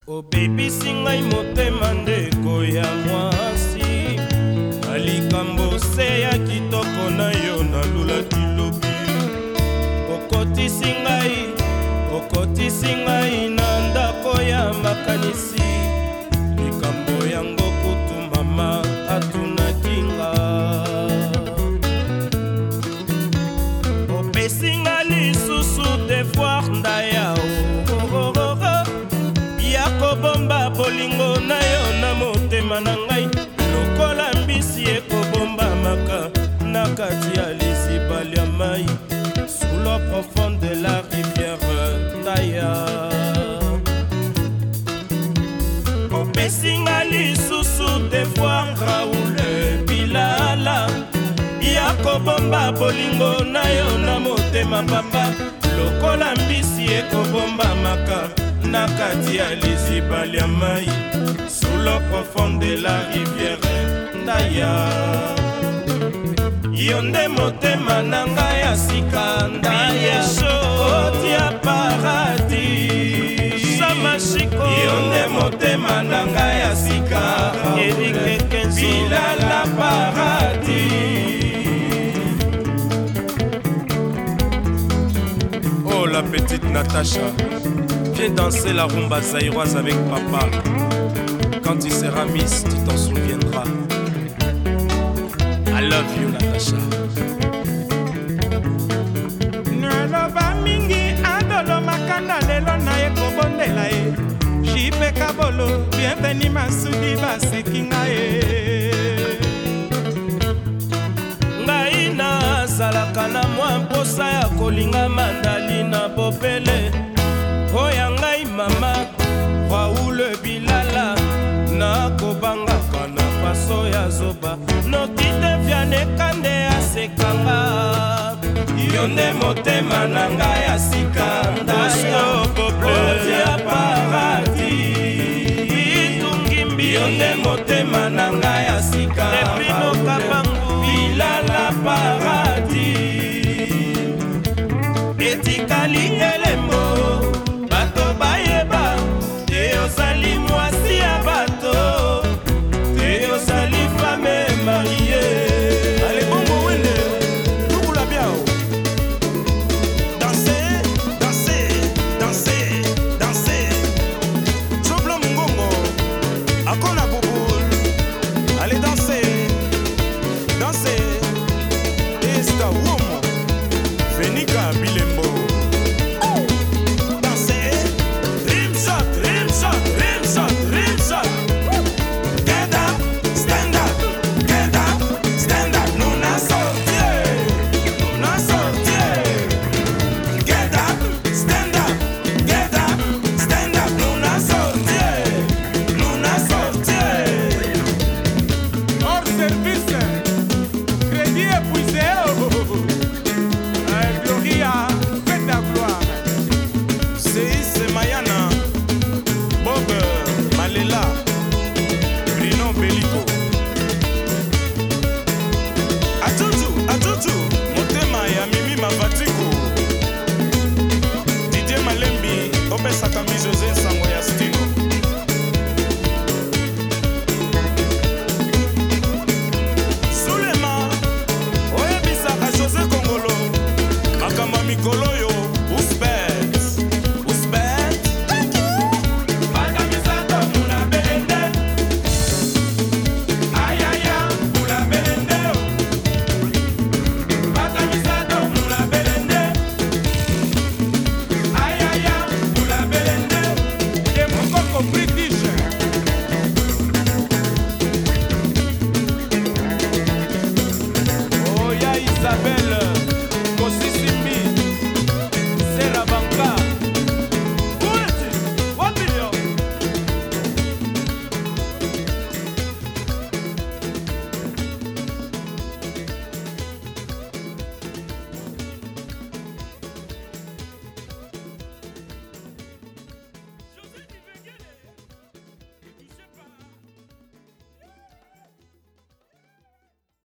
Obebisi ngai motema ndeko ya mwasi, alikambo se ya kitoko na yo nalulaki lobi. Okotisi ngai na ndako ya makanisi, likambo yango kutu mama atunaki nga. Opesi nga lisusu devoir ndaya ya kobomba bolingo na yo na motema na ngai, lokola mbisi ekobomba maka na kati ya lisiba lya mai, sous l'eau profonde de la rivière Ndaya. Opesi nga lisusu devoir Raoul Bilala ya kobomba bolingo na yo na motema papa, lokola mbisi ekobomba maka na kati ya lisiba lya mai, sous l'eau profonde de la rivière Ndaya. Yo nde motema na ngai ya sika Ndaya, otia paradis samashiko. Yo nde motema na ngai ya sika Bilala paradis. Oh la petite Natacha, viens danser la rumba zaïroise avec papa. Quand tu seras miss, tu t'en souviendras. I love you, Natacha. Naloba mingi adolo makanda lelo na ye kobondela ye. Jipe kabolo, bienveni masudi baseki nga ye. Ngai nazalaka na mwa mposa ya kolinga mandali na bopele. Oya ngai mama Raoul Bilala, na kobangaka na paso ya zoba, nokite vyane kande asekanga. Yo nde motema na ngai ya sika Ndaya, otia paradis itungimbi. Yo nde motema na ngai ya sika Bilala paradis. Etikali elembo bato bayeba, te ozali mwasi ya bato, te ozali femme mariée. Allez bongo wende, tukula biao. Danser, danser, danser, danser. Soblo mungongo, akona bubul. Allez danser, danser. Esta womo, Fenika Bilembo. Didier Malembi, Opesa Camille José Sango ya Style.